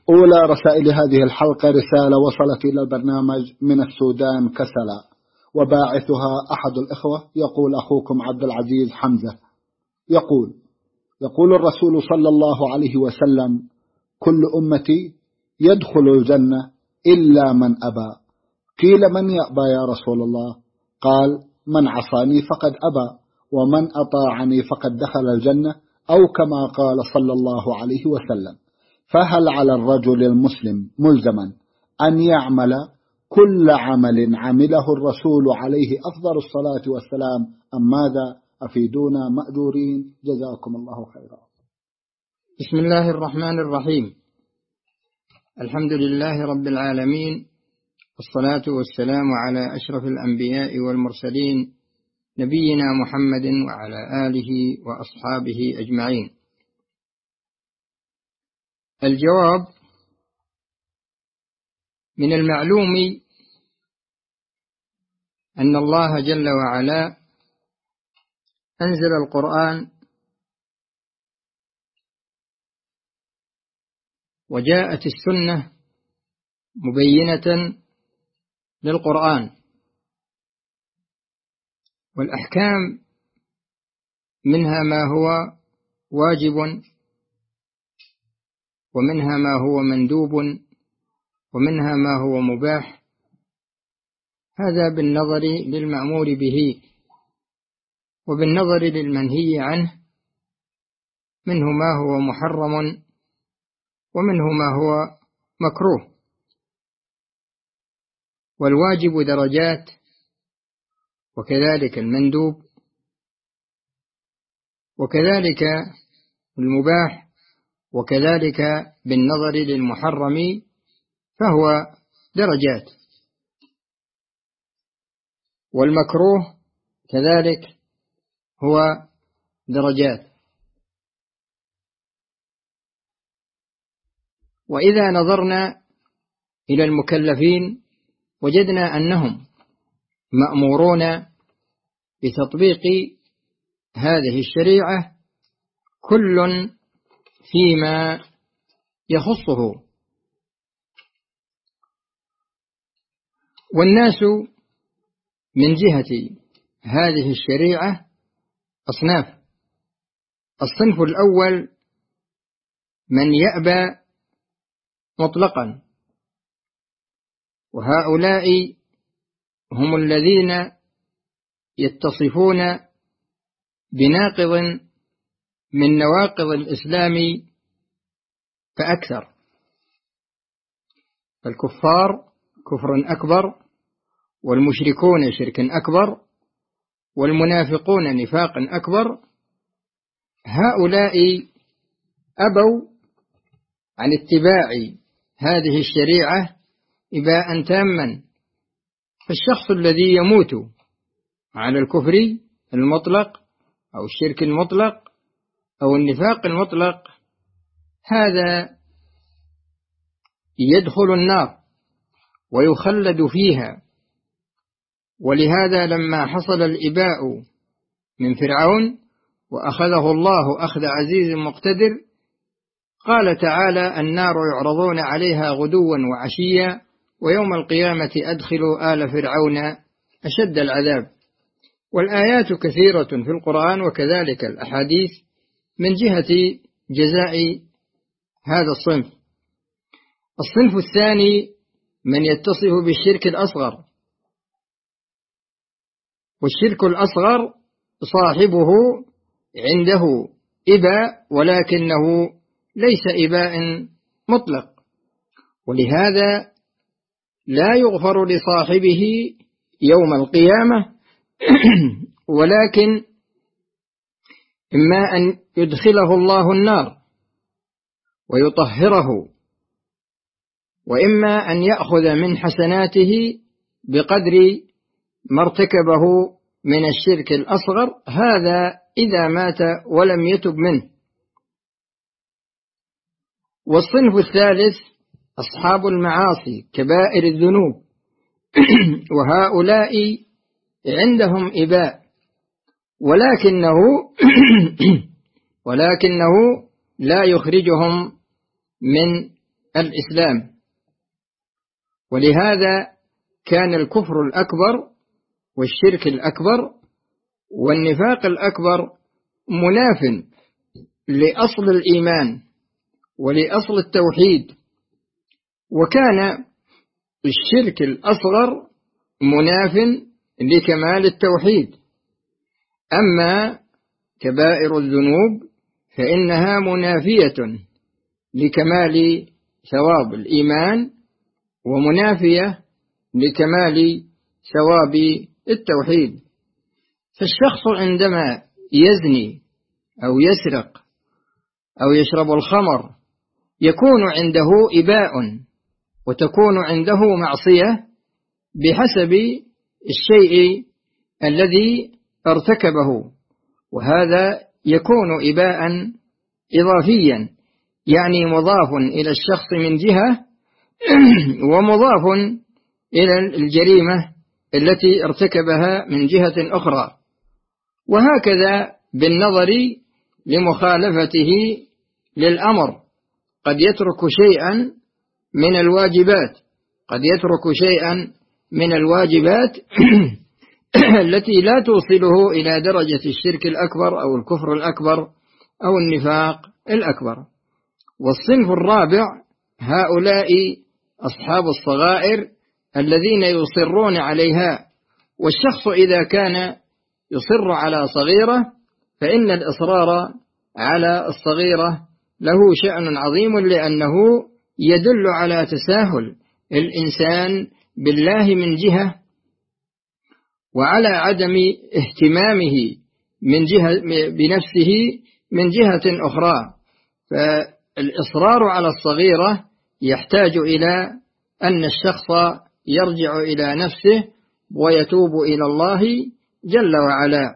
أولى رسائل هذه الحلقة رسالة وصلت إلى البرنامج من السودان كسلا، وباعثها أحد الإخوة، يقول أخوكم عبد العزيز حمزة، يقول الرسول صلى الله عليه وسلم: كل أمتي يدخل الجنة إلا من أبى. قيل: من يأبى يا رسول الله؟ قال: من عصاني فقد أبى، ومن أطاعني فقد دخل الجنة، أو كما قال صلى الله عليه وسلم. فهل على الرجل المسلم ملزما أن يعمل كل عمل عمله الرسول عليه أفضل الصلاة والسلام، أم ماذا؟ أفيدونا مأجورين، جزاكم الله خيرا. بسم الله الرحمن الرحيم. الحمد لله رب العالمين، والصلاة والسلام على أشرف الأنبياء والمرسلين، نبينا محمد وعلى آله وأصحابه أجمعين. الجواب: من المعلوم أن الله جل وعلا أنزل القرآن، وجاءت السنة مبينة للقرآن، والأحكام منها ما هو واجب، ومنها ما هو مندوب، ومنها ما هو مباح. هذا بالنظر للمأمور به، وبالنظر للمنهي عنه، منه ما هو محرم، ومنه ما هو مكروه. والواجب درجات، وكذلك المندوب، وكذلك المباح، وكذلك بالنظر للمحرم فهو درجات. والمكروه كذلك هو درجات. وإذا نظرنا إلى المكلفين وجدنا أنهم مأمورون بتطبيق هذه الشريعة، كل فيما يخصه. والناس من جهة هذه الشريعة أصناف. الصنف الأول من يأبى مطلقا، وهؤلاء هم الذين يتصفون بناقض من نواقض الإسلام فأكثر. فالكفار كفر أكبر، والمشركون شرك أكبر، والمنافقون نفاق أكبر. هؤلاء أبوا عن اتباع هذه الشريعة إباء تاما. فالشخص الذي يموت على الكفر المطلق أو الشرك المطلق أو النفاق المطلق، هذا يدخل النار ويخلد فيها. ولهذا لما حصل الإباء من فرعون وأخذه الله أخذ عزيز مقتدر، قال تعالى: النار يعرضون عليها غدوا وعشيا، ويوم القيامة أدخلوا آل فرعون أشد العذاب. والآيات كثيرة في القرآن، وكذلك الأحاديث من جهة جزاء هذا الصنف. الصنف الثاني من يتصف بالشرك الأصغر. والشرك الأصغر صاحبه عنده إباء، ولكنه ليس إباء مطلق، ولهذا لا يغفر لصاحبه يوم القيامة، ولكن إما أن يدخله الله النار ويطهره، وإما أن يأخذ من حسناته بقدر ما ارتكبه من الشرك الأصغر، هذا إذا مات ولم يتب منه. والصنف الثالث أصحاب المعاصي كبائر الذنوب، وهؤلاء عندهم إباء، ولكنه لا يخرجهم من الإسلام. ولهذا كان الكفر الأكبر والشرك الأكبر والنفاق الأكبر مناف لأصل الإيمان ولأصل التوحيد، وكان الشرك الأصغر مناف لكمال التوحيد. أما كبائر الذنوب فإنها منافية لكمال ثواب الإيمان ومنافية لكمال ثواب التوحيد. فالشخص عندما يزني أو يسرق أو يشرب الخمر يكون عنده إباء وتكون عنده معصية بحسب الشيء الذي ارتكبه، وهذا يكون إباء إضافيا، يعني مضاف إلى الشخص من جهة ومضاف إلى الجريمة التي ارتكبها من جهة أخرى. وهكذا بالنظر لمخالفته للأمر، قد يترك شيئا من الواجبات، قد يترك شيئا من الواجبات التي لا توصله إلى درجة الشرك الأكبر أو الكفر الأكبر أو النفاق الأكبر. والصنف الرابع هؤلاء أصحاب الصغائر الذين يصرون عليها. والشخص إذا كان يصر على صغيرة فإن الإصرار على الصغيرة له شأن عظيم، لأنه يدل على تساهل الإنسان بالله من جهة، وعلى عدم اهتمامه من جهة بنفسه من جهة أخرى. فالإصرار على الصغيرة يحتاج إلى أن الشخص يرجع إلى نفسه ويتوب إلى الله جل وعلا.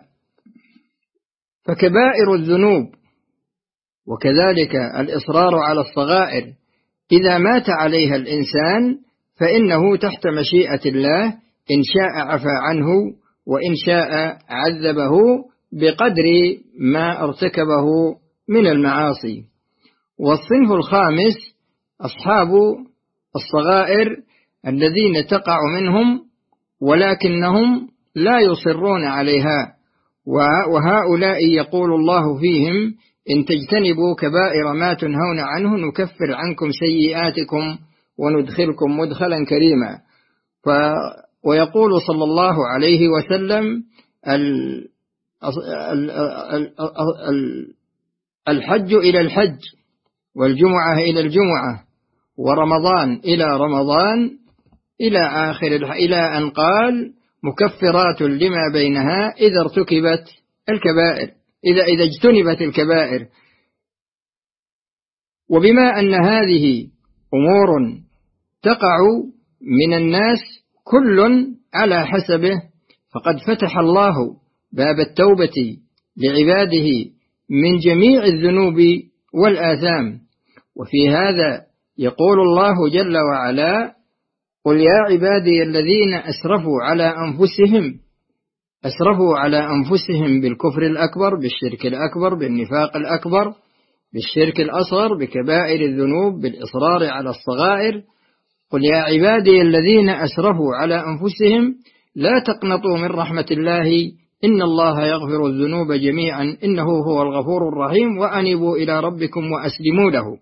فكبائر الذنوب وكذلك الإصرار على الصغائر إذا مات عليها الإنسان فإنه تحت مشيئة الله، إن شاء عفى عنه وإن شاء عذبه بقدر ما ارتكبه من المعاصي. والصنف الخامس أصحاب الصغائر الذين تقع منهم ولكنهم لا يصرون عليها، وهؤلاء يقول الله فيهم: إن تجتنبوا كبائر ما تنهون عنه نكفر عنكم سيئاتكم وندخلكم مدخلا كريما. ويقول صلى الله عليه وسلم: الحج إلى الحج والجمعة إلى الجمعة ورمضان إلى رمضان إلى آخر، إلى أن قال: مكفرات لما بينها إذا ارتكبت الكبائر، إذا اجتنبت الكبائر. وبما أن هذه أمور تقع من الناس كل على حسبه، فقد فتح الله باب التوبة لعباده من جميع الذنوب والآثام. وفي هذا يقول الله جل وعلا: قل يا عبادي الذين أسرفوا على أنفسهم بالكفر الأكبر، بالشرك الأكبر، بالنفاق الأكبر، بالشرك الأصغر، بكبائر الذنوب، بالإصرار على الصغائر. قل يا عبادي الذين أسرفوا على أنفسهم لا تقنطوا من رحمة الله إن الله يغفر الذنوب جميعا إنه هو الغفور الرحيم وأنيبوا إلى ربكم وأسلموا له.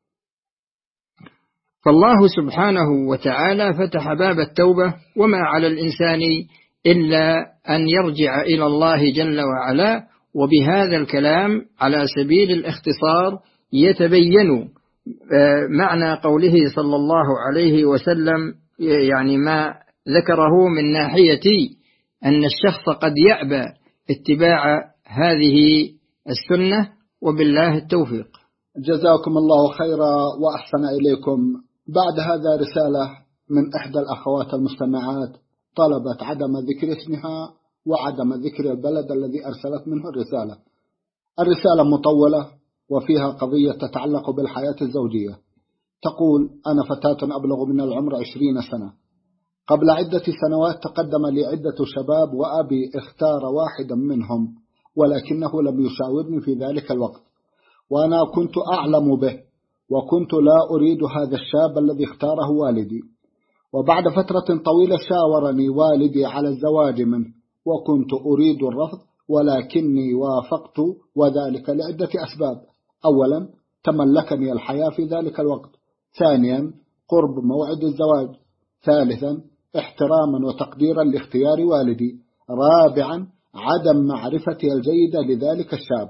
فالله سبحانه وتعالى فتح باب التوبة، وما على الإنسان إلا أن يرجع إلى الله جل وعلا. وبهذا الكلام على سبيل الاختصار يتبين معنى قوله صلى الله عليه وسلم، يعني ما ذكره من ناحية أن الشخص قد يأبى اتباع هذه السنة، وبالله التوفيق. جزاكم الله خيرا وأحسن إليكم. بعد هذا رسالة من إحدى الأخوات المستمعات طلبت عدم ذكر اسمها وعدم ذكر البلد الذي أرسلت منه الرسالة. الرسالة مطولة وفيها قضية تتعلق بالحياة الزوجية. تقول: أنا فتاة أبلغ من العمر 20 سنة. قبل عدة سنوات تقدم لي عدة شباب وأبي اختار واحدا منهم، ولكنه لم يشاورني في ذلك الوقت، وأنا كنت أعلم به وكنت لا أريد هذا الشاب الذي اختاره والدي. وبعد فترة طويلة شاورني والدي على الزواج منه، وكنت أريد الرفض، ولكني وافقت، وذلك لعدة أسباب. أولا، تملكني الحياة في ذلك الوقت. ثانيا، قرب موعد الزواج. ثالثا، احتراما وتقديرا لاختيار والدي. رابعا، عدم معرفتي الجيدة لذلك الشاب.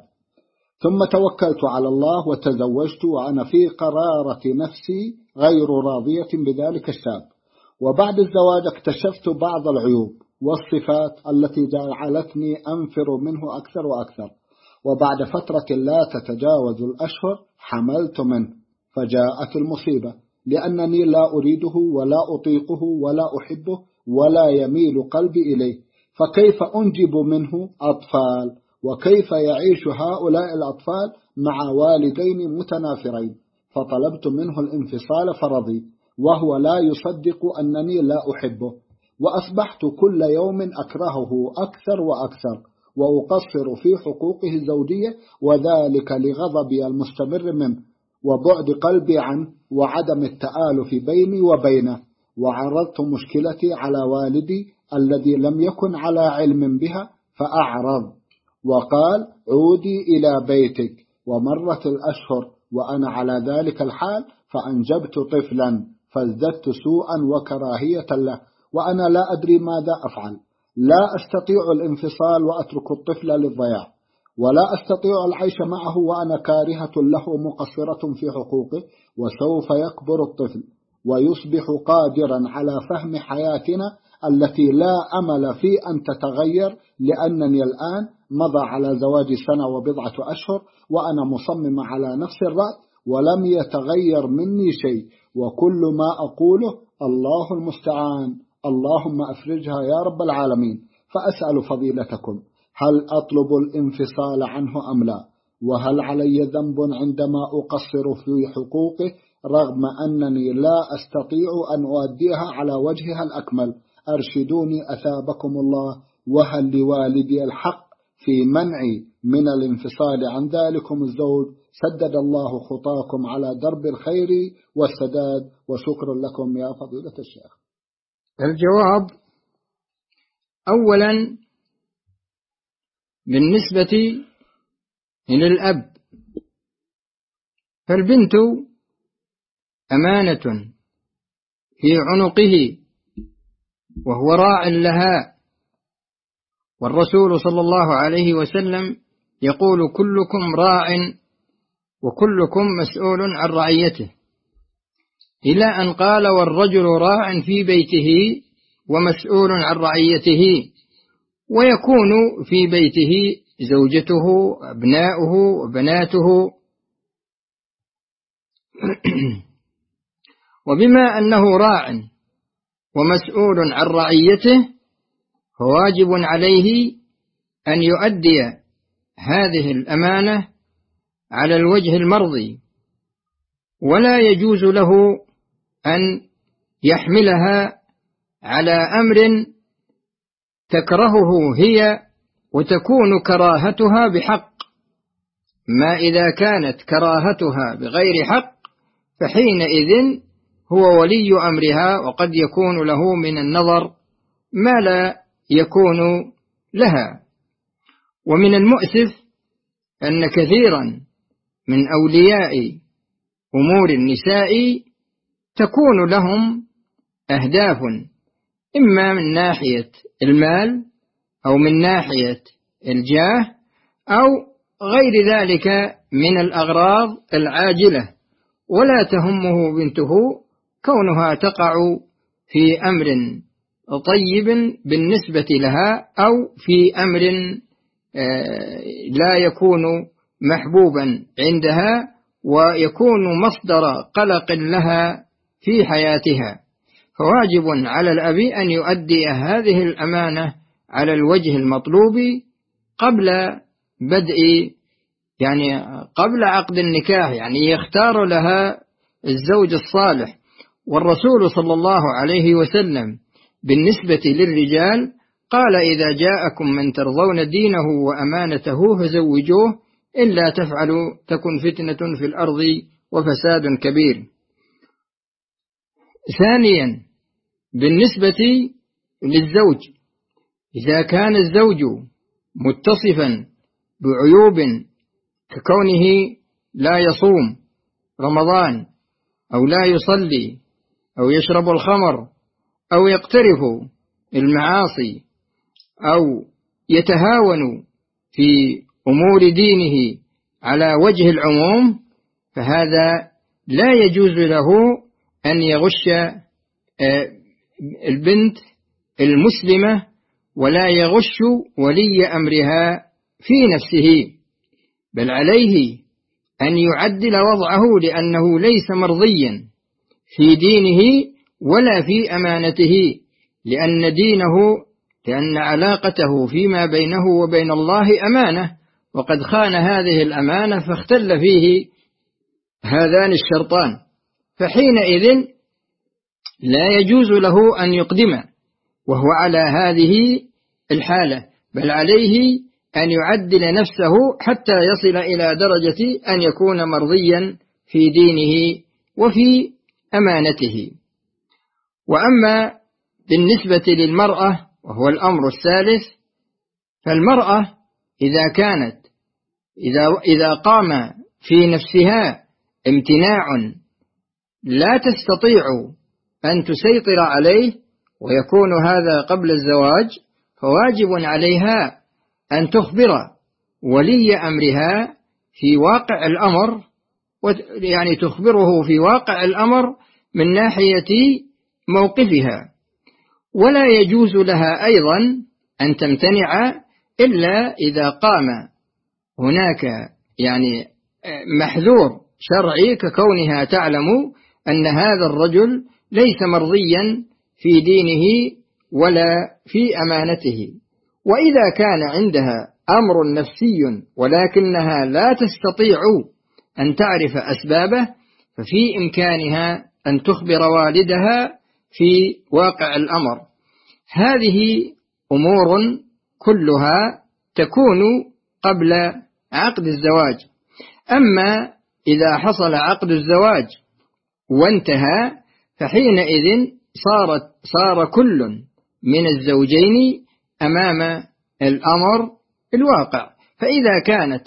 ثم توكلت على الله وتزوجت وأنا في قرارة نفسي غير راضية بذلك الشاب. وبعد الزواج اكتشفت بعض العيوب والصفات التي جعلتني أنفر منه أكثر وأكثر. وبعد فترة لا تتجاوز الأشهر حملت منه، فجاءت المصيبة، لأنني لا أريده ولا أطيقه ولا أحبه ولا يميل قلبي إليه، فكيف أنجب منه أطفال؟ وكيف يعيش هؤلاء الأطفال مع والدين متنافرين؟ فطلبت منه الانفصال فرضي، وهو لا يصدق أنني لا أحبه، وأصبحت كل يوم أكرهه أكثر وأكثر، وأقصر في حقوقه الزوجية، وذلك لغضبي المستمر منه وبعد قلبي عنه وعدم التآلف بيني وبينه. وعرضت مشكلتي على والدي الذي لم يكن على علم بها، فأعرض وقال: عودي إلى بيتك. ومرت الأشهر وأنا على ذلك الحال، فأنجبت طفلا، فازددت سوءا وكراهية له، وأنا لا أدري ماذا أفعل. لا أستطيع الانفصال وأترك الطفل للضياع، ولا أستطيع العيش معه وأنا كارهة له مقصرة في حقوقه. وسوف يكبر الطفل ويصبح قادرا على فهم حياتنا التي لا أمل في أن تتغير، لأنني الآن مضى على زواج سنة وبضعة أشهر وأنا مصمم على نفس الرأي، ولم يتغير مني شيء، وكل ما أقوله: الله المستعان، اللهم أفرجها يا رب العالمين. فأسأل فضيلتكم: هل أطلب الانفصال عنه أم لا؟ وهل علي ذنب عندما أقصر في حقوقه رغم أنني لا أستطيع أن أؤديها على وجهها الأكمل؟ أرشدوني أثابكم الله. وهل لوالدي الحق في منعي من الانفصال عن ذلكم الزوج؟ سدد الله خطاكم على درب الخير والسداد، وشكرا لكم يا فضيلة الشيخ. الجواب: أولا، بالنسبة إلى الأب، فالبنت أمانة في عنقه وهو راع لها، والرسول صلى الله عليه وسلم يقول: كلكم راع وكلكم مسؤول عن رعيته، إلى أن قال: والرجل راع في بيته ومسؤول عن رعيته. ويكون في بيته زوجته، أبناؤه وبناته. وبما أنه راع ومسؤول عن رعيته، فواجب عليه أن يؤدي هذه الأمانة على الوجه المرضي، ولا يجوز له أن يحملها على أمر تكرهه هي وتكون كراهتها بحق. ما إذا كانت كراهتها بغير حق، فحينئذ هو ولي أمرها، وقد يكون له من النظر ما لا يكون لها. ومن المؤسف أن كثيرا من أولياء أمور النساء تكون لهم أهداف، إما من ناحية المال أو من ناحية الجاه أو غير ذلك من الأغراض العاجلة، ولا تهمه بنته كونها تقع في أمر طيب بالنسبة لها أو في أمر لا يكون محبوبا عندها ويكون مصدر قلق لها في حياتها. فواجب على الأب أن يؤدي هذه الأمانة على الوجه المطلوب قبل بدء، يعني قبل عقد النكاح، يعني يختار لها الزوج الصالح. والرسول صلى الله عليه وسلم بالنسبة للرجال قال: إذا جاءكم من ترضون دينه وأمانته فزوجوه، إلا تفعلوا تكن فتنة في الأرض وفساد كبير. ثانيا، بالنسبة للزوج، إذا كان الزوج متصفا بعيوب ككونه لا يصوم رمضان أو لا يصلي أو يشرب الخمر أو يقترف المعاصي أو يتهاون في أمور دينه على وجه العموم، فهذا لا يجوز له أن يغش البنت المسلمة ولا يغش ولي أمرها في نفسه، بل عليه أن يعدل وضعه لأنه ليس مرضيا في دينه ولا في أمانته، لأن علاقته فيما بينه وبين الله أمانة، وقد خان هذه الأمانة فاختل فيه هذان الشرطان، فحينئذ لا يجوز له أن يقدم وهو على هذه الحالة، بل عليه أن يعدل نفسه حتى يصل إلى درجة أن يكون مرضيا في دينه وفي أمانته. وأما بالنسبة للمرأة وهو الأمر الثالث، فالمرأة إذا قام في نفسها امتناع لا تستطيع أن تسيطر عليه ويكون هذا قبل الزواج، فواجب عليها أن تخبر ولي أمرها في واقع الأمر، يعني تخبره في واقع الأمر من ناحية موقفها، ولا يجوز لها أيضا أن تمتنع إلا إذا قام هناك يعني محذور شرعي ككونها تعلم أن هذا الرجل ليس مرضيا في دينه ولا في أمانته. وإذا كان عندها أمر نفسي ولكنها لا تستطيع أن تعرف أسبابه، ففي إمكانها أن تخبر والدها في واقع الأمر. هذه أمور كلها تكون قبل عقد الزواج. أما إذا حصل عقد الزواج وانتهى، فحينئذ صار كل من الزوجين أمام الأمر الواقع. فإذا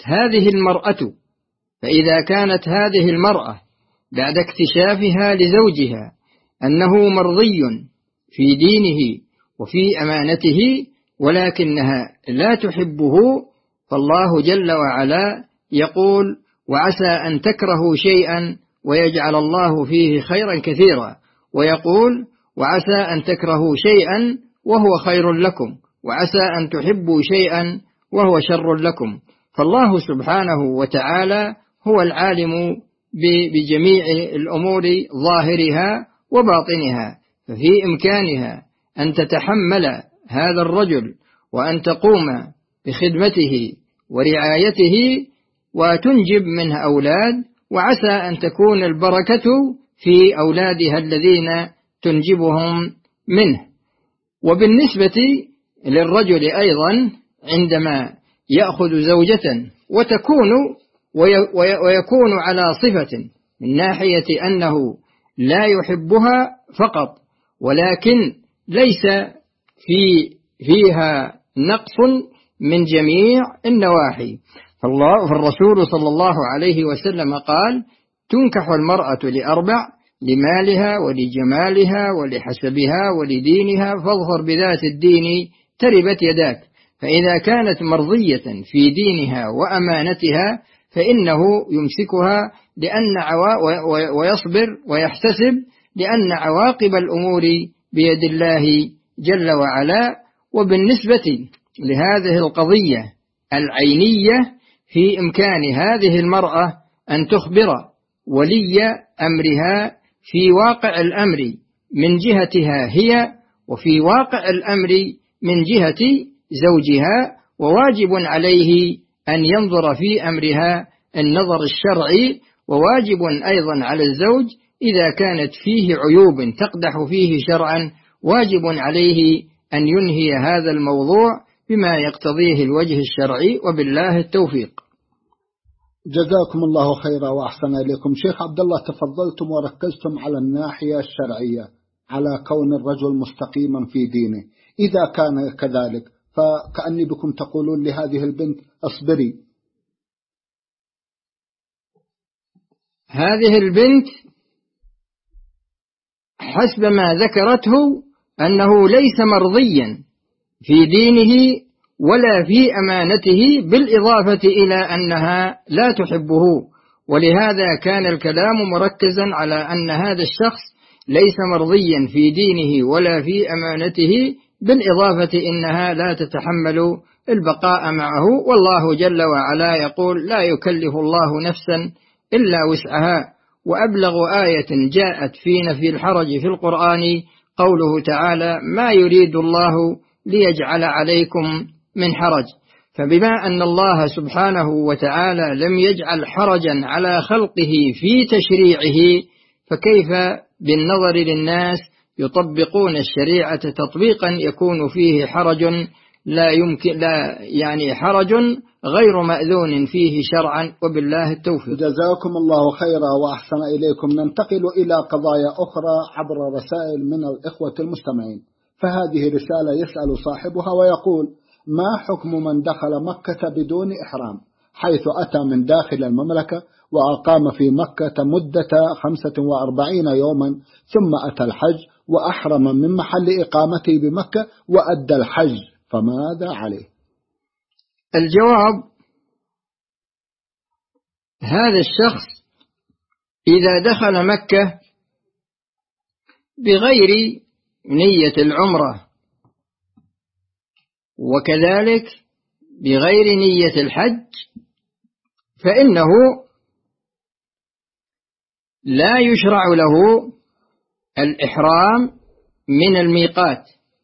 كانت هذه المرأة بعد اكتشافها لزوجها أنه مرضي في دينه وفي أمانته ولكنها لا تحبه، فالله جل وعلا يقول: وعسى أن تكرهوا شيئا ويجعل الله فيه خيرا كثيرا، ويقول: وعسى أن تكرهوا شيئا وهو خير لكم، وعسى أن تحبوا شيئا وهو شر لكم. فالله سبحانه وتعالى هو العالم بجميع الأمور ظاهرها وباطنها، ففي إمكانها أن تتحمل هذا الرجل وأن تقوم بخدمته ورعايته وتنجب منه أولاد، وعسى أن تكون البركة في أولادها الذين تنجبهم منه. وبالنسبة للرجل أيضا عندما يأخذ زوجة ويكون على صفة من ناحية أنه لا يحبها فقط، ولكن ليس فيها نقص من جميع النواحي. فالرسول صلى الله عليه وسلم قال: تنكح المرأة لأربع: لمالها ولجمالها ولحسبها ولدينها، فاظفر بذات الدين تربت يداك. فإذا كانت مرضية في دينها وأمانتها فإنه يمسكها ويصبر ويحتسب، لأن عواقب الأمور بيد الله جل وعلا. وبالنسبة لهذه القضية العينية، في إمكان هذه المرأة أن تخبر ولي أمرها في واقع الأمر من جهتها هي، وفي واقع الأمر من جهة زوجها، وواجب عليه أن ينظر في أمرها النظر الشرعي. وواجب أيضا على الزوج إذا كانت فيه عيوب تقدح فيه شرعا، واجب عليه أن ينهي هذا الموضوع بما يقتضيه الوجه الشرعي، وبالله التوفيق. جزاكم الله خيرا وأحسن إليكم. شيخ عبد الله، تفضلتم وركزتم على الناحية الشرعية، على كون الرجل مستقيما في دينه. إذا كان كذلك فكأني بكم تقولون لهذه البنت اصبري. هذه البنت حسب ما ذكرته أنه ليس مرضيا في دينه ولا في أمانته، بالإضافة إلى أنها لا تحبه، ولهذا كان الكلام مركزا على أن هذا الشخص ليس مرضيا في دينه ولا في أمانته، بالإضافة إنها لا تتحمل البقاء معه، والله جل وعلا يقول: لا يكلف الله نفسا إلا وسعها. وأبلغ آية جاءت في نفي الحرج في القرآن قوله تعالى: ما يريد الله ليجعل عليكم من حرج. فبما أن الله سبحانه وتعالى لم يجعل حرجا على خلقه في تشريعه، فكيف بالنظر للناس يطبقون الشريعة تطبيقا يكون فيه حرج حرج غير مأذون فيه شرعا، وبالله التوفيق. جزاكم الله خيرا وأحسن إليكم. ننتقل إلى قضايا أخرى عبر رسائل من الإخوة المستمعين. فهذه رسالة يسأل صاحبها ويقول: ما حكم من دخل مكة بدون إحرام، حيث أتى من داخل المملكة وأقام في مكة مدة 45 يوما، ثم أتى الحج وأحرم من محل إقامته بمكة وأدى الحج، فماذا عليه؟ الجواب: هذا الشخص إذا دخل مكة بغير نية العمرة وكذلك بغير نية الحج، فإنه لا يشرع له الإحرام من الميقات.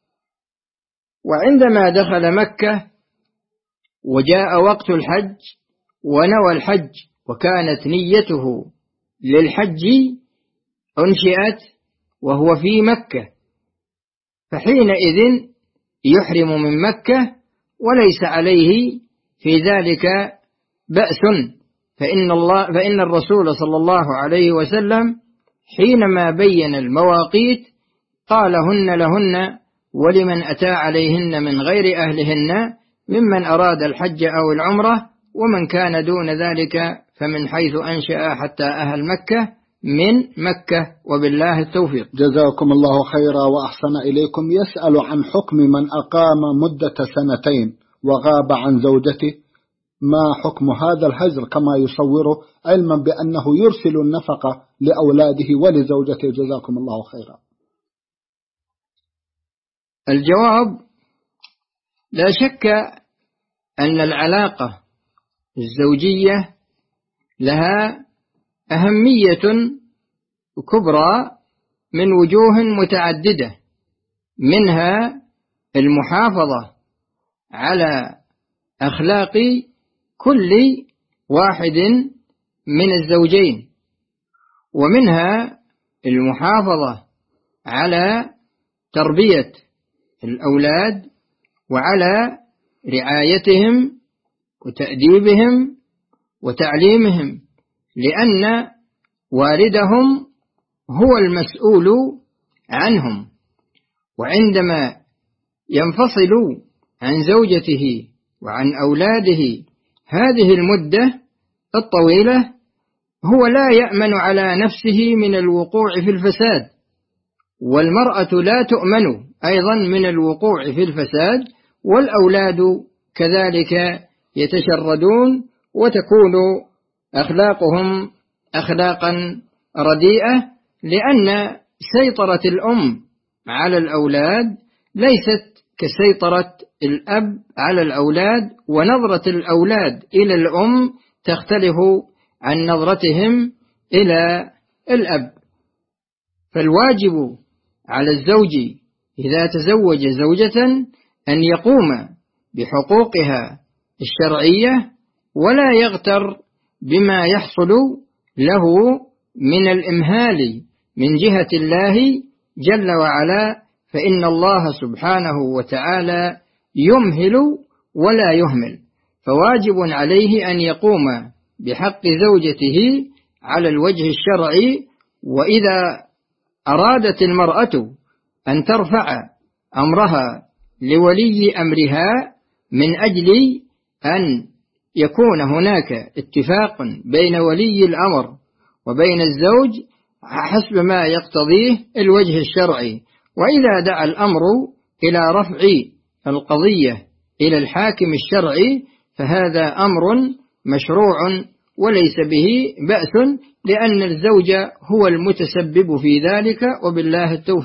وعندما دخل مكة وجاء وقت الحج ونوى الحج وكانت نيته للحج، أنشئت وهو في مكة، فحينئذ يحرم من مكة وليس عليه في ذلك بأس، فإن الرسول صلى الله عليه وسلم حينما بين المواقيت قال: هن لهن ولمن أتى عليهن من غير أهلهن ممن أراد الحج أو العمرة، ومن كان دون ذلك فمن حيث أنشأ حتى أهل مكة من مكة، وبالله التوفيق. جزاكم الله خيرا وأحسن إليكم. يسأل عن حكم من أقام مدة 2 وغاب عن زوجته، ما حكم هذا الهجر كما يصوره، علما بأنه يرسل النفقة لأولاده ولزوجته؟ جزاكم الله خيرا. الجواب: لا شك أن العلاقة الزوجية لها أهمية كبرى من وجوه متعددة، منها المحافظة على أخلاق كل واحد من الزوجين، ومنها المحافظة على تربية الأولاد وعلى رعايتهم وتأديبهم وتعليمهم، لأن والدهم هو المسؤول عنهم. وعندما ينفصل عن زوجته وعن أولاده هذه المدة الطويلة، هو لا يأمن على نفسه من الوقوع في الفساد، والمرأة لا تؤمن أيضا من الوقوع في الفساد، والأولاد كذلك يتشردون وتكون أخلاقهم أخلاقا رديئة، لأن سيطرة الأم على الأولاد ليست كسيطرة الأب على الأولاد، ونظرة الأولاد إلى الأم تختلف عن نظرتهم إلى الأب. فالواجب على الزوج إذا تزوج زوجة أن يقوم بحقوقها الشرعية، ولا يغتر بما يحصل له من الإمهال من جهة الله جل وعلا، فإن الله سبحانه وتعالى يمهل ولا يهمل. فواجب عليه أن يقوم بحق زوجته على الوجه الشرعي. وإذا أرادت المرأة أن ترفع أمرها لولي أمرها من أجل أن يكون هناك اتفاق بين ولي الأمر وبين الزوج حسب ما يقتضيه الوجه الشرعي، وإذا دعا الأمر إلى رفع القضية إلى الحاكم الشرعي فهذا أمر مشروع وليس به بأس، لأن الزوج هو المتسبب في ذلك، وبالله التوفيق.